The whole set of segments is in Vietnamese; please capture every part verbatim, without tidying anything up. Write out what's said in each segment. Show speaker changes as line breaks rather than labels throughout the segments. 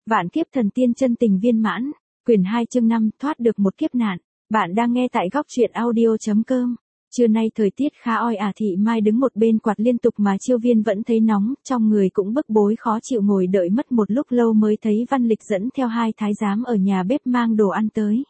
Vạn kiếp thần tiên chân tình viên mãn, quyển hai chương năm thoát được một kiếp nạn. Bạn đang nghe tại góc truyện audio.com. Trưa nay thời tiết khá oi ả, Thị Mai đứng một bên quạt liên tục mà Chiêu Viên vẫn thấy nóng, trong người cũng bức bối khó chịu, ngồi đợi mất một lúc lâu mới thấy Văn Lịch dẫn theo hai thái giám ở nhà bếp mang đồ ăn tới.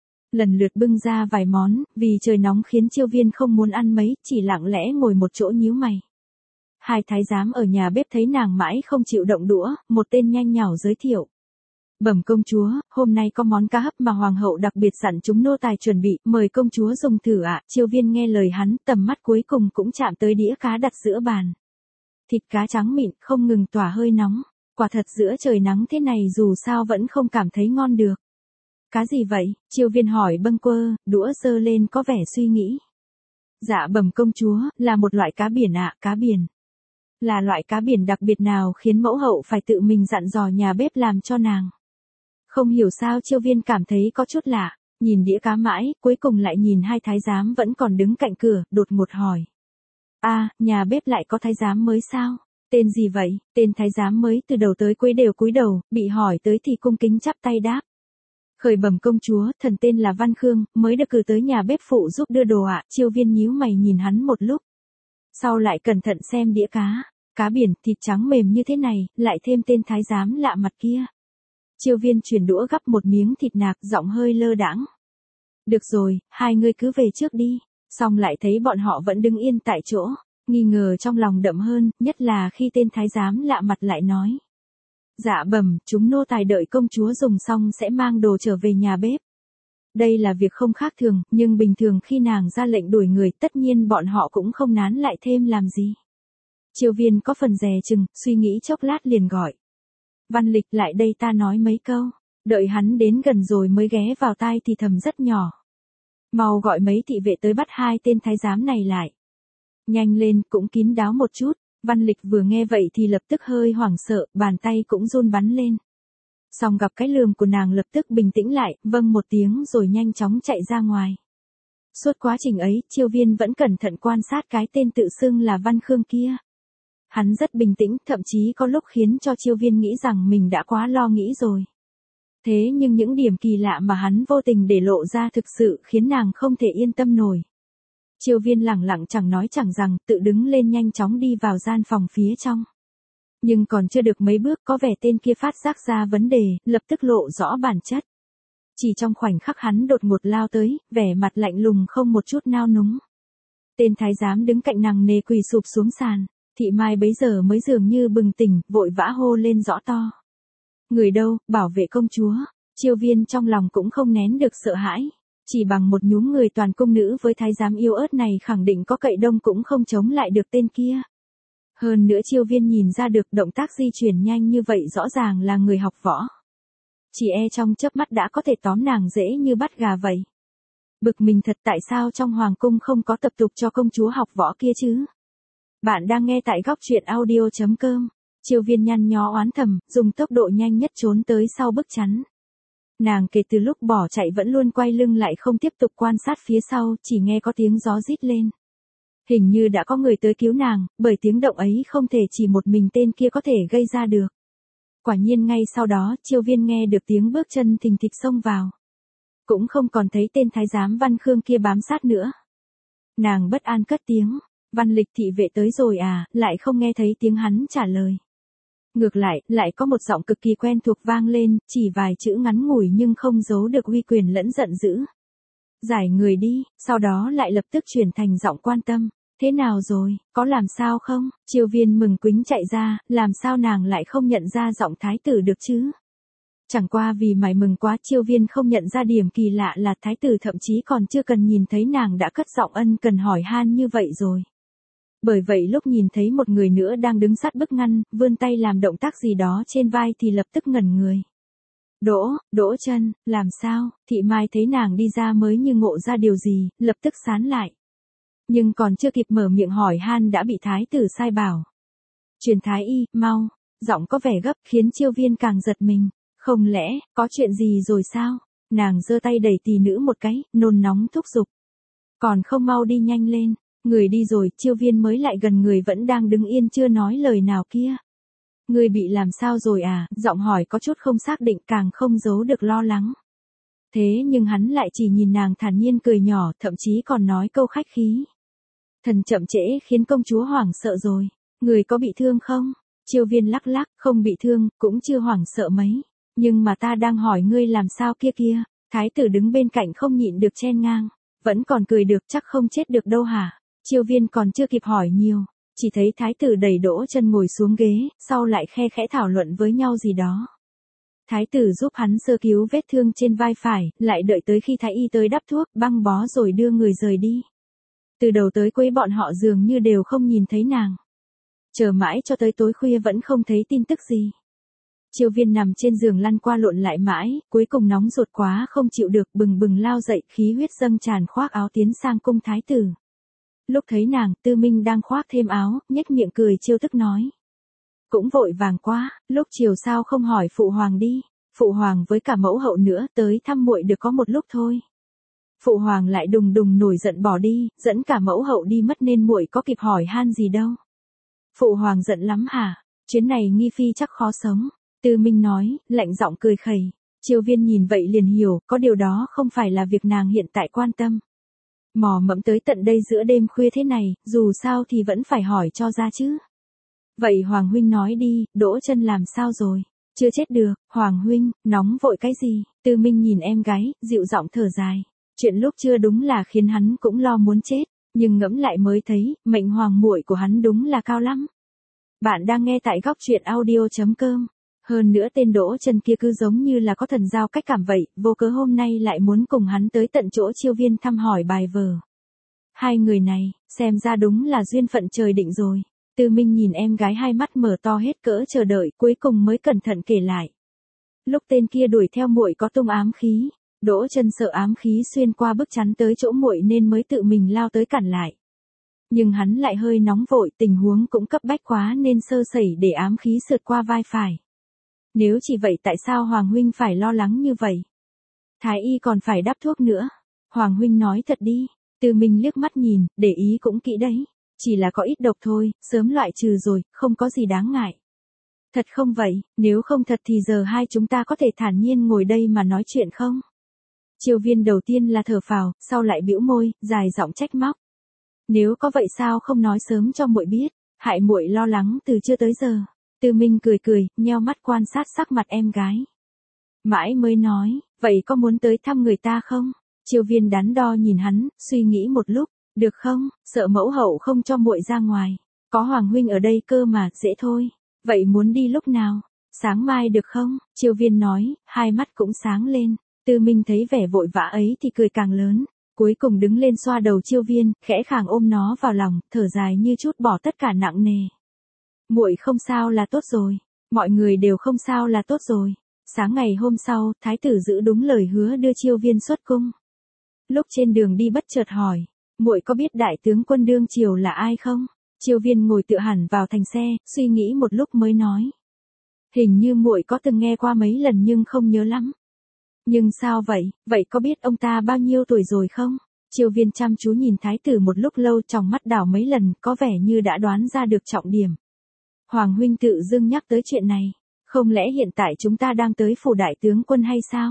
Lần lượt bưng ra vài món, vì trời nóng khiến Chiêu Viên không muốn ăn mấy, chỉ lặng lẽ ngồi một chỗ nhíu mày. Hai thái giám ở nhà bếp thấy nàng mãi không chịu động đũa, một tên nhanh nhảu giới thiệu. Bẩm công chúa, hôm nay có món cá hấp mà hoàng hậu đặc biệt dặn chúng nô tài chuẩn bị, mời công chúa dùng thử ạ. Chiêu Viên nghe lời hắn, tầm mắt cuối cùng cũng chạm tới đĩa cá đặt giữa bàn. Thịt cá trắng mịn, không ngừng tỏa hơi nóng, quả thật giữa trời nắng thế này dù sao vẫn không cảm thấy ngon được. Cá gì vậy? Chiêu Viên hỏi bâng quơ, đũa giơ lên có vẻ suy nghĩ. Dạ bẩm công chúa, là một loại cá biển ạ, cá biển. Là loại cá biển đặc biệt nào khiến mẫu hậu phải tự mình dặn dò nhà bếp làm cho nàng? Không hiểu sao Chiêu Viên cảm thấy có chút lạ, nhìn đĩa cá mãi, cuối cùng lại nhìn hai thái giám vẫn còn đứng cạnh cửa, đột ngột hỏi. A, à, nhà bếp lại có thái giám mới sao? Tên gì vậy? Tên thái giám mới từ đầu tới cuối đều cúi đầu, bị hỏi tới thì cung kính chắp tay đáp. Khởi bẩm công chúa, thần tên là Văn Khương, mới được cử tới nhà bếp phụ giúp đưa đồ ạ. Chiêu Viên nhíu mày nhìn hắn một lúc. Sau lại cẩn thận xem đĩa cá, cá biển, thịt trắng mềm như thế này, lại thêm tên thái giám lạ mặt kia. Chiêu Viên chuyển đũa gắp một miếng thịt nạc, giọng hơi lơ đãng. Được rồi, hai ngươi cứ về trước đi. Xong lại thấy bọn họ vẫn đứng yên tại chỗ, nghi ngờ trong lòng đậm hơn, nhất là khi tên thái giám lạ mặt lại nói. Dạ bẩm, chúng nô tài đợi công chúa dùng xong sẽ mang đồ trở về nhà bếp. Đây là việc không khác thường, nhưng bình thường khi nàng ra lệnh đuổi người, tất nhiên bọn họ cũng không nán lại thêm làm gì. Chiêu Viên có phần dè chừng, suy nghĩ chốc lát liền gọi. Văn Lịch, lại đây ta nói mấy câu. Đợi hắn đến gần rồi mới ghé vào tai thì thầm rất nhỏ. Mau gọi mấy thị vệ tới bắt hai tên thái giám này lại. Nhanh lên, cũng kín đáo một chút. Văn Lịch vừa nghe vậy thì lập tức hơi hoảng sợ, bàn tay cũng run bắn lên. Xong gặp cái lườm của nàng lập tức bình tĩnh lại, vâng một tiếng rồi nhanh chóng chạy ra ngoài. Suốt quá trình ấy, Chiêu Viên vẫn cẩn thận quan sát cái tên tự xưng là Văn Khương kia. Hắn rất bình tĩnh, thậm chí có lúc khiến cho Chiêu Viên nghĩ rằng mình đã quá lo nghĩ rồi. Thế nhưng những điểm kỳ lạ mà hắn vô tình để lộ ra thực sự khiến nàng không thể yên tâm nổi. Chiêu Viên lẳng lặng chẳng nói chẳng rằng, tự đứng lên nhanh chóng đi vào gian phòng phía trong. Nhưng còn chưa được mấy bước có vẻ tên kia phát giác ra vấn đề, lập tức lộ rõ bản chất. Chỉ trong khoảnh khắc hắn đột ngột lao tới, vẻ mặt lạnh lùng không một chút nao núng. Tên thái giám đứng cạnh nàng nề quỳ sụp xuống sàn, Thị Mai bấy giờ mới dường như bừng tỉnh, vội vã hô lên rõ to. Người đâu, bảo vệ công chúa. Chiêu Viên trong lòng cũng không nén được sợ hãi. Chỉ bằng một nhúm người toàn cung nữ với thái giám yêu ớt này khẳng định có cậy đông cũng không chống lại được tên kia. Hơn nữa Chiêu Viên nhìn ra được động tác di chuyển nhanh như vậy rõ ràng là người học võ. Chỉ e trong chớp mắt đã có thể tóm nàng dễ như bắt gà vậy. Bực mình thật, tại sao trong hoàng cung không có tập tục cho công chúa học võ kia chứ? Bạn đang nghe tại góc truyện audio.com. Chiêu Viên nhăn nhó oán thầm, dùng tốc độ nhanh nhất trốn tới sau bức chắn. Nàng kể từ lúc bỏ chạy vẫn luôn quay lưng lại không tiếp tục quan sát phía sau, chỉ nghe có tiếng gió rít lên. Hình như đã có người tới cứu nàng, bởi tiếng động ấy không thể chỉ một mình tên kia có thể gây ra được. Quả nhiên ngay sau đó, Chiêu Viên nghe được tiếng bước chân thình thịch xông vào. Cũng không còn thấy tên thái giám Văn Khương kia bám sát nữa. Nàng bất an cất tiếng, Văn Lịch thị vệ tới rồi à, lại không nghe thấy tiếng hắn trả lời. Ngược lại, lại có một giọng cực kỳ quen thuộc vang lên, chỉ vài chữ ngắn ngủi nhưng không giấu được uy quyền lẫn giận dữ. Giải người đi, sau đó lại lập tức chuyển thành giọng quan tâm. Thế nào rồi, có làm sao không? Chiêu Viên mừng quính chạy ra, làm sao nàng lại không nhận ra giọng thái tử được chứ? Chẳng qua vì mải mừng quá, Chiêu Viên không nhận ra điểm kỳ lạ là thái tử thậm chí còn chưa cần nhìn thấy nàng đã cất giọng ân cần hỏi han như vậy rồi. Bởi vậy lúc nhìn thấy một người nữa đang đứng sát bức ngăn, vươn tay làm động tác gì đó trên vai thì lập tức ngẩn người. Đỗ, Đỗ Chân, làm sao? Thị Mai thấy nàng đi ra mới như ngộ ra điều gì, lập tức sán lại. Nhưng còn chưa kịp mở miệng hỏi han đã bị thái tử sai bảo. Truyền thái y, mau. Giọng có vẻ gấp khiến Chiêu Viên càng giật mình. Không lẽ, có chuyện gì rồi sao? Nàng giơ tay đẩy tỷ nữ một cái, nôn nóng thúc giục. Còn không mau đi nhanh lên. Người đi rồi, Chiêu Viên mới lại gần người vẫn đang đứng yên chưa nói lời nào kia. Ngươi bị làm sao rồi à, giọng hỏi có chút không xác định càng không giấu được lo lắng. Thế nhưng hắn lại chỉ nhìn nàng thản nhiên cười nhỏ, thậm chí còn nói câu khách khí. Thần chậm trễ khiến công chúa hoảng sợ rồi. Người có bị thương không? Chiêu Viên lắc lắc, không bị thương, cũng chưa hoảng sợ mấy. Nhưng mà ta đang hỏi ngươi làm sao kia kia. Thái tử đứng bên cạnh không nhịn được chen ngang. Vẫn còn cười được, chắc không chết được đâu hả? Chiêu Viên còn chưa kịp hỏi nhiều. Chỉ thấy thái tử đẩy Đỗ Chân ngồi xuống ghế, sau lại khe khẽ thảo luận với nhau gì đó. Thái tử giúp hắn sơ cứu vết thương trên vai phải, lại đợi tới khi thái y tới đắp thuốc, băng bó rồi đưa người rời đi. Từ đầu tới cuối bọn họ dường như đều không nhìn thấy nàng. Chờ mãi cho tới tối khuya vẫn không thấy tin tức gì. Chiêu Viên nằm trên giường lăn qua lộn lại mãi, cuối cùng nóng ruột quá không chịu được, bừng bừng lao dậy, khí huyết dâng tràn, khoác áo tiến sang cung thái tử. Lúc thấy nàng, Tư Minh đang khoác thêm áo, nhếch miệng cười trêu tức nói. Cũng vội vàng quá, lúc chiều sao không hỏi phụ hoàng đi, phụ hoàng với cả mẫu hậu nữa tới thăm muội được có một lúc thôi. Phụ hoàng lại đùng đùng nổi giận bỏ đi, dẫn cả mẫu hậu đi mất nên muội có kịp hỏi han gì đâu. Phụ hoàng giận lắm hả, chuyến này nghi phi chắc khó sống. Tư Minh nói, lạnh giọng cười khẩy. Chiêu Viên nhìn vậy liền hiểu, có điều đó không phải là việc nàng hiện tại quan tâm. Mò mẫm tới tận đây giữa đêm khuya thế này, dù sao thì vẫn phải hỏi cho ra chứ. Vậy Hoàng huynh nói đi, Đỗ Chân làm sao rồi? Chưa chết được, Hoàng huynh, nóng vội cái gì? Tư Minh nhìn em gái, dịu giọng thở dài. Chuyện lúc chưa đúng là khiến hắn cũng lo muốn chết, nhưng ngẫm lại mới thấy, mệnh hoàng muội của hắn đúng là cao lắm. Bạn đang nghe tại góc truyện audio chấm com. Hơn nữa tên Đỗ Chân kia cứ giống như là có thần giao cách cảm vậy, vô cớ hôm nay lại muốn cùng hắn tới tận chỗ Chiêu Viên thăm hỏi bài vở. Hai người này, xem ra đúng là duyên phận trời định rồi. Tư Minh nhìn em gái hai mắt mở to hết cỡ chờ đợi, cuối cùng mới cẩn thận kể lại. Lúc tên kia đuổi theo muội có tung ám khí, Đỗ Chân sợ ám khí xuyên qua bức chắn tới chỗ muội nên mới tự mình lao tới cản lại. Nhưng hắn lại hơi nóng vội, tình huống cũng cấp bách quá nên sơ sẩy để ám khí sượt qua vai phải. Nếu chỉ vậy tại sao Hoàng huynh phải lo lắng như vậy? Thái y còn phải đắp thuốc nữa. Hoàng huynh nói thật đi. Tư Minh liếc mắt nhìn, để ý cũng kỹ đấy. Chỉ là có ít độc thôi, sớm loại trừ rồi, không có gì đáng ngại. Thật không vậy, nếu không thật thì giờ hai chúng ta có thể thản nhiên ngồi đây mà nói chuyện không? Chiêu Viên đầu tiên là thở phào, sau lại bĩu môi, dài giọng trách móc. Nếu có vậy sao không nói sớm cho muội biết, hại muội lo lắng từ trưa tới giờ. Tư Minh cười cười, nheo mắt quan sát sắc mặt em gái. Mãi mới nói, vậy có muốn tới thăm người ta không? Chiêu Viên đắn đo nhìn hắn, suy nghĩ một lúc, được không, sợ mẫu hậu không cho muội ra ngoài. Có Hoàng huynh ở đây cơ mà, dễ thôi. Vậy muốn đi lúc nào? Sáng mai được không? Chiêu Viên nói, hai mắt cũng sáng lên. Tư Minh thấy vẻ vội vã ấy thì cười càng lớn. Cuối cùng đứng lên xoa đầu Chiêu Viên, khẽ khàng ôm nó vào lòng, thở dài như chút bỏ tất cả nặng nề. Muội không sao là tốt rồi, mọi người đều không sao là tốt rồi. Sáng ngày hôm sau, thái tử giữ đúng lời hứa đưa Chiêu Viên xuất cung. Lúc trên đường đi bất chợt hỏi, muội có biết đại tướng quân đương triều là ai không? Chiêu Viên ngồi tựa hẳn vào thành xe, suy nghĩ một lúc mới nói. Hình như muội có từng nghe qua mấy lần nhưng không nhớ lắm. Nhưng sao vậy, vậy có biết ông ta bao nhiêu tuổi rồi không? Chiêu Viên chăm chú nhìn thái tử một lúc lâu, trong mắt đảo mấy lần, có vẻ như đã đoán ra được trọng điểm. Hoàng huynh tự dưng nhắc tới chuyện này, không lẽ hiện tại chúng ta đang tới phủ đại tướng quân hay sao?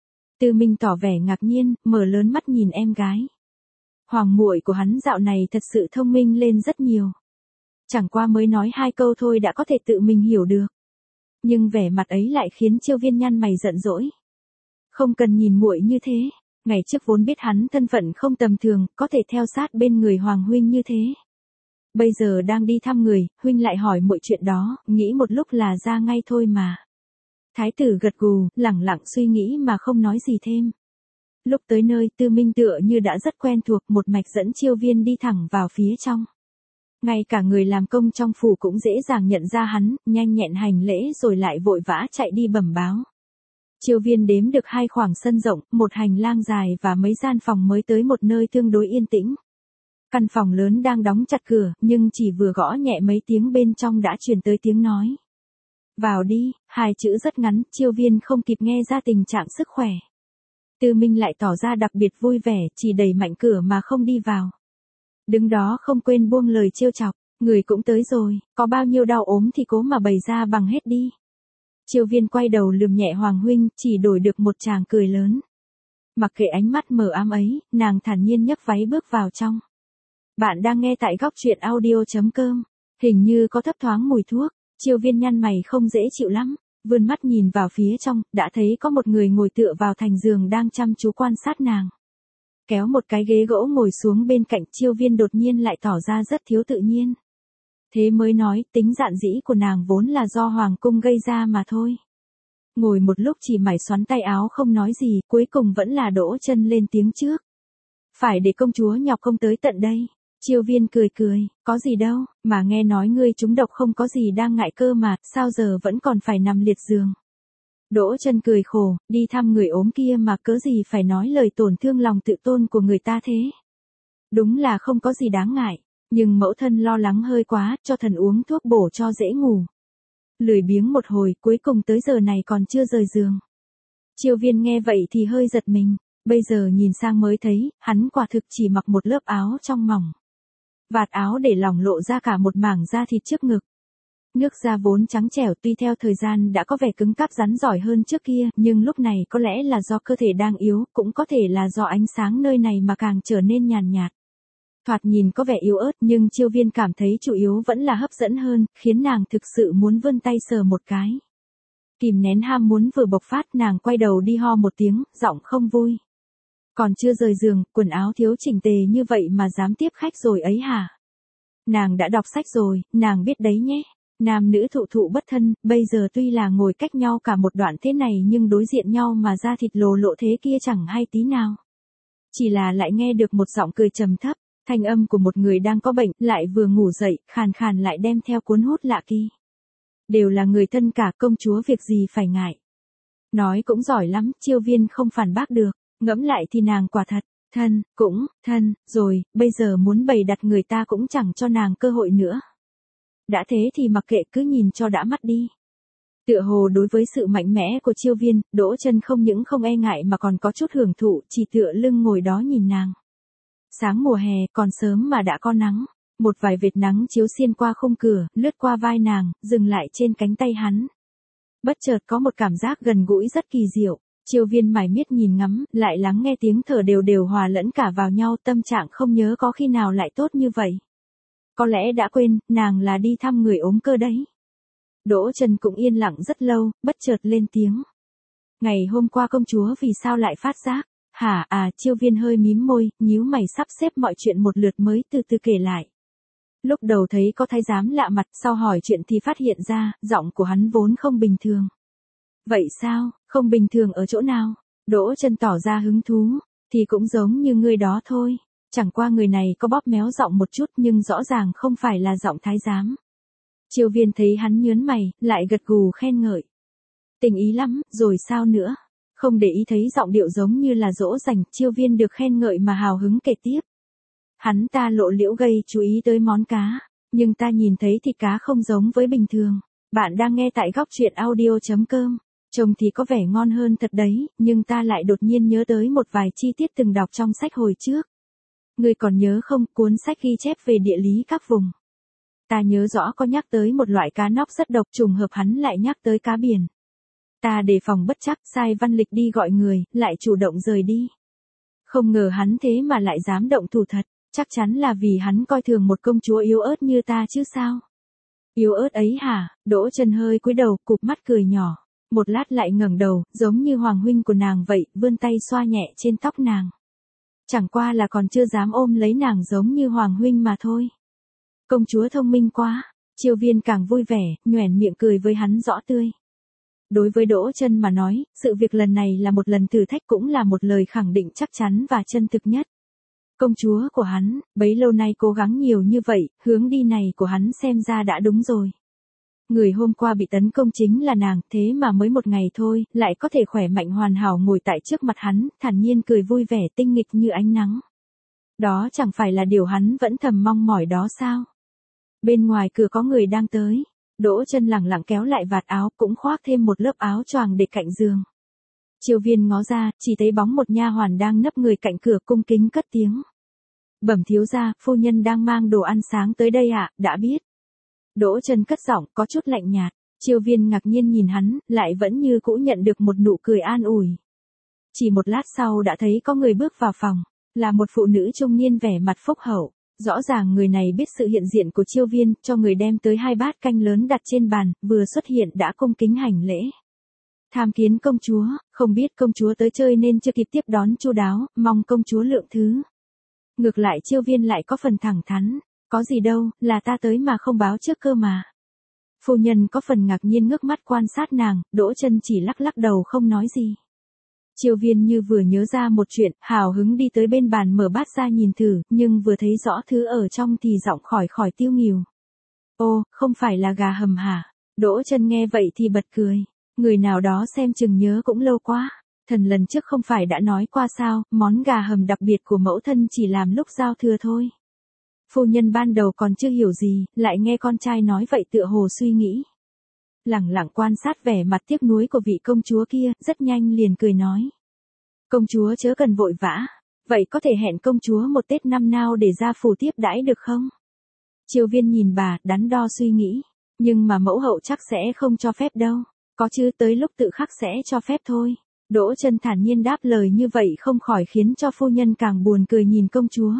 Tư Minh tỏ vẻ ngạc nhiên, mở lớn mắt nhìn em gái. Hoàng muội của hắn dạo này thật sự thông minh lên rất nhiều. Chẳng qua mới nói hai câu thôi đã có thể tự mình hiểu được. Nhưng vẻ mặt ấy lại khiến Chiêu Viên nhăn mày giận dỗi. Không cần nhìn muội như thế, ngày trước vốn biết hắn thân phận không tầm thường, có thể theo sát bên người Hoàng huynh như thế. Bây giờ đang đi thăm người, huynh lại hỏi muội chuyện đó, nghĩ một lúc là ra ngay thôi mà. Thái tử gật gù, lẳng lặng suy nghĩ mà không nói gì thêm. Lúc tới nơi, Tư Minh tựa như đã rất quen thuộc, một mạch dẫn Chiêu Viên đi thẳng vào phía trong. Ngay cả người làm công trong phủ cũng dễ dàng nhận ra hắn, nhanh nhẹn hành lễ rồi lại vội vã chạy đi bẩm báo. Chiêu Viên đếm được hai khoảng sân rộng, một hành lang dài và mấy gian phòng mới tới một nơi tương đối yên tĩnh. Căn phòng lớn đang đóng chặt cửa, nhưng chỉ vừa gõ nhẹ mấy tiếng bên trong đã truyền tới tiếng nói. Vào đi, hai chữ rất ngắn, Chiêu Viên không kịp nghe ra tình trạng sức khỏe. Tư Minh lại tỏ ra đặc biệt vui vẻ, chỉ đẩy mạnh cửa mà không đi vào. Đứng đó không quên buông lời trêu chọc, Người cũng tới rồi, có bao nhiêu đau ốm thì cố mà bày ra bằng hết đi. Chiêu Viên quay đầu lườm nhẹ Hoàng huynh, chỉ đổi được một tràng cười lớn. Mặc kệ ánh mắt mờ ám ấy, nàng thản nhiên nhấc váy bước vào trong. Bạn đang nghe tại góc truyện audio chấm com. Hình như có thấp thoáng mùi thuốc, Chiêu Viên nhăn mày không dễ chịu lắm, vươn mắt nhìn vào phía trong, đã thấy có một người ngồi tựa vào thành giường đang chăm chú quan sát nàng. Kéo một cái ghế gỗ ngồi xuống bên cạnh, Chiêu Viên đột nhiên lại tỏ ra rất thiếu tự nhiên. Thế mới nói, tính dạn dĩ của nàng vốn là do hoàng cung gây ra mà thôi. Ngồi một lúc chỉ mải xoắn tay áo không nói gì, cuối cùng vẫn là Đỗ Chân lên tiếng trước. Phải để công chúa nhọc công tới tận đây. Chiêu Viên cười cười, có gì đâu, mà nghe nói ngươi trúng độc không có gì đang ngại cơ mà, sao giờ vẫn còn phải nằm liệt giường. Đỗ Chân cười khổ, đi thăm người ốm kia mà cớ gì phải nói lời tổn thương lòng tự tôn của người ta thế. Đúng là không có gì đáng ngại, nhưng mẫu thân lo lắng hơi quá, cho thần uống thuốc bổ cho dễ ngủ. Lười biếng một hồi, cuối cùng tới giờ này còn chưa rời giường. Chiêu Viên nghe vậy thì hơi giật mình, bây giờ nhìn sang mới thấy, hắn quả thực chỉ mặc một lớp áo trong mỏng. Vạt áo để lỏng lộ ra cả một mảng da thịt trước ngực. Nước da vốn trắng trẻo tuy theo thời gian đã có vẻ cứng cáp rắn giỏi hơn trước kia, nhưng lúc này có lẽ là do cơ thể đang yếu, cũng có thể là do ánh sáng nơi này mà càng trở nên nhàn nhạt. Thoạt nhìn có vẻ yếu ớt nhưng Chiêu Viên cảm thấy chủ yếu vẫn là hấp dẫn hơn, khiến nàng thực sự muốn vươn tay sờ một cái. Kìm nén ham muốn vừa bộc phát, nàng quay đầu đi ho một tiếng, giọng không vui. Còn chưa rời giường, quần áo thiếu chỉnh tề như vậy mà dám tiếp khách rồi ấy hả? Nàng đã đọc sách rồi, nàng biết đấy nhé. Nam nữ thụ thụ bất thân, bây giờ tuy là ngồi cách nhau cả một đoạn thế này nhưng đối diện nhau mà da thịt lồ lộ thế kia chẳng hay tí nào. Chỉ là lại nghe được một giọng cười trầm thấp, thanh âm của một người đang có bệnh, lại vừa ngủ dậy, khàn khàn lại đem theo cuốn hút lạ kỳ. Đều là người thân cả, công chúa việc gì phải ngại. Nói cũng giỏi lắm, Chiêu Viên không phản bác được, ngẫm lại thì nàng quả thật, thân, cũng, thân, rồi, bây giờ muốn bày đặt người ta cũng chẳng cho nàng cơ hội nữa. Đã thế thì mặc kệ, cứ nhìn cho đã mắt đi. Tựa hồ đối với sự mạnh mẽ của Chiêu Viên, Đỗ Chân không những không e ngại mà còn có chút hưởng thụ, chỉ tựa lưng ngồi đó nhìn nàng. Sáng mùa hè, còn sớm mà đã có nắng, một vài vệt nắng chiếu xuyên qua khung cửa, lướt qua vai nàng, dừng lại trên cánh tay hắn. Bất chợt có một cảm giác gần gũi rất kỳ diệu, Chiêu Viên mải miết nhìn ngắm, lại lắng nghe tiếng thở đều đều hòa lẫn cả vào nhau, tâm trạng không nhớ có khi nào lại tốt như vậy. Có lẽ đã quên, nàng là đi thăm người ốm cơ đấy. Đỗ Chân cũng yên lặng rất lâu, bất chợt lên tiếng. Ngày hôm qua công chúa vì sao lại phát giác? Hả à, Chiêu Viên hơi mím môi, nhíu mày sắp xếp mọi chuyện một lượt mới từ từ kể lại. Lúc đầu thấy có thái giám lạ mặt, sau hỏi chuyện thì phát hiện ra, giọng của hắn vốn không bình thường. Vậy sao, không bình thường ở chỗ nào? Đỗ Chân tỏ ra hứng thú, thì cũng giống như người đó thôi. Chẳng qua người này có bóp méo giọng một chút nhưng rõ ràng không phải là giọng thái giám. Chiêu Viên thấy hắn nhớn mày, lại gật gù khen ngợi. Tình ý lắm, rồi sao nữa? Không để ý thấy giọng điệu giống như là dỗ dành, Chiêu Viên được khen ngợi mà hào hứng kể tiếp. Hắn ta lộ liễu gây chú ý tới món cá, nhưng ta nhìn thấy thịt cá không giống với bình thường. Bạn đang nghe tại góc truyện audio chấm com. Trông thì có vẻ ngon hơn thật đấy, nhưng ta lại đột nhiên nhớ tới một vài chi tiết từng đọc trong sách hồi trước. Ngươi còn nhớ không, cuốn sách ghi chép về địa lý các vùng. Ta nhớ rõ có nhắc tới một loại cá nóc rất độc, trùng hợp hắn lại nhắc tới cá biển. Ta đề phòng bất chắc, sai Văn Lịch đi gọi người, lại chủ động rời đi. Không ngờ hắn thế mà lại dám động thủ thật, chắc chắn là vì hắn coi thường một công chúa yếu ớt như ta chứ sao. Yếu ớt ấy hả? Đỗ Chân hơi cúi đầu, cụp mắt cười nhỏ. Một lát lại ngẩng đầu, giống như hoàng huynh của nàng vậy, vươn tay xoa nhẹ trên tóc nàng. Chẳng qua là còn chưa dám ôm lấy nàng giống như hoàng huynh mà thôi. Công chúa thông minh quá. Chiêu Viên càng vui vẻ, nhoẻn miệng cười với hắn rõ tươi. Đối với Đỗ Chân mà nói, sự việc lần này là một lần thử thách, cũng là một lời khẳng định chắc chắn và chân thực nhất. Công chúa của hắn, bấy lâu nay cố gắng nhiều như vậy, hướng đi này của hắn xem ra đã đúng rồi. Người hôm qua bị tấn công chính là nàng, thế mà mới một ngày thôi, lại có thể khỏe mạnh hoàn hảo ngồi tại trước mặt hắn, thản nhiên cười vui vẻ tinh nghịch như ánh nắng. Đó chẳng phải là điều hắn vẫn thầm mong mỏi đó sao? Bên ngoài cửa có người đang tới. Đỗ Chân lẳng lặng kéo lại vạt áo, cũng khoác thêm một lớp áo choàng để cạnh giường. Chiêu Viên ngó ra, chỉ thấy bóng một nha hoàn đang nấp người cạnh cửa, cung kính cất tiếng. Bẩm thiếu gia, phu nhân đang mang đồ ăn sáng tới đây ạ, đã biết. Đỗ Trân cất giọng, có chút lạnh nhạt. Chiêu Viên ngạc nhiên nhìn hắn, lại vẫn như cũ nhận được một nụ cười an ủi. Chỉ một lát sau đã thấy có người bước vào phòng, là một phụ nữ trung niên vẻ mặt phúc hậu. Rõ ràng người này biết sự hiện diện của Chiêu Viên, cho người đem tới hai bát canh lớn đặt trên bàn, vừa xuất hiện đã cung kính hành lễ. Tham kiến công chúa, không biết công chúa tới chơi nên chưa kịp tiếp đón chu đáo, mong công chúa lượng thứ. Ngược lại Chiêu Viên lại có phần thẳng thắn, có gì đâu, là ta tới mà không báo trước cơ mà. Phu nhân có phần ngạc nhiên ngước mắt quan sát nàng, Đỗ Trân chỉ lắc lắc đầu không nói gì. Chiêu Viên như vừa nhớ ra một chuyện, hào hứng đi tới bên bàn mở bát ra nhìn thử, nhưng vừa thấy rõ thứ ở trong thì giọng khỏi khỏi tiêu nghỉu. Ô, không phải là gà hầm hả? Đỗ Trân nghe vậy thì bật cười. Người nào đó xem chừng nhớ cũng lâu quá. Thần lần trước không phải đã nói qua sao, món gà hầm đặc biệt của mẫu thân chỉ làm lúc giao thừa thôi. Phu nhân ban đầu còn chưa hiểu gì, lại nghe con trai nói vậy tựa hồ suy nghĩ. Lẳng lặng quan sát vẻ mặt tiếc nuối của vị công chúa kia, rất nhanh liền cười nói. Công chúa chớ cần vội vã, vậy có thể hẹn công chúa một Tết năm nào để ra phủ tiếp đãi được không? Chiêu Viên nhìn bà, đắn đo suy nghĩ, nhưng mà mẫu hậu chắc sẽ không cho phép đâu, có chứ tới lúc tự khắc sẽ cho phép thôi. Đỗ Trân thản nhiên đáp lời như vậy không khỏi khiến cho phu nhân càng buồn cười nhìn công chúa.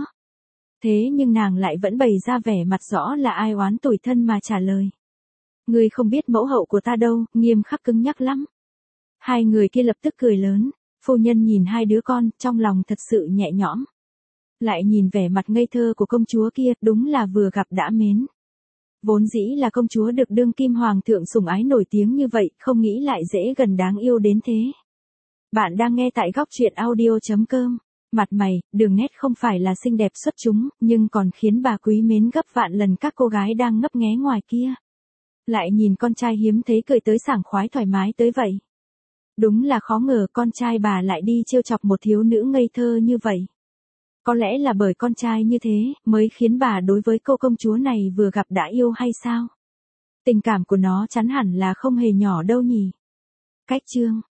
Thế nhưng nàng lại vẫn bày ra vẻ mặt rõ là ai oán tủi thân mà trả lời. Ngươi không biết mẫu hậu của ta đâu, nghiêm khắc cứng nhắc lắm. Hai người kia lập tức cười lớn, phu nhân nhìn hai đứa con, trong lòng thật sự nhẹ nhõm. Lại nhìn vẻ mặt ngây thơ của công chúa kia, đúng là vừa gặp đã mến. Vốn dĩ là công chúa được đương kim hoàng thượng sủng ái nổi tiếng như vậy, không nghĩ lại dễ gần đáng yêu đến thế. Bạn đang nghe tại góc truyện audio chấm com. Mặt mày, đường nét không phải là xinh đẹp xuất chúng, nhưng còn khiến bà quý mến gấp vạn lần các cô gái đang ngấp nghé ngoài kia. Lại nhìn con trai hiếm thấy cười tới sảng khoái thoải mái tới vậy. Đúng là khó ngờ con trai bà lại đi trêu chọc một thiếu nữ ngây thơ như vậy. Có lẽ là bởi con trai như thế, mới khiến bà đối với cô công chúa này vừa gặp đã yêu hay sao? Tình cảm của nó chắn hẳn là không hề nhỏ đâu nhỉ. Cách chương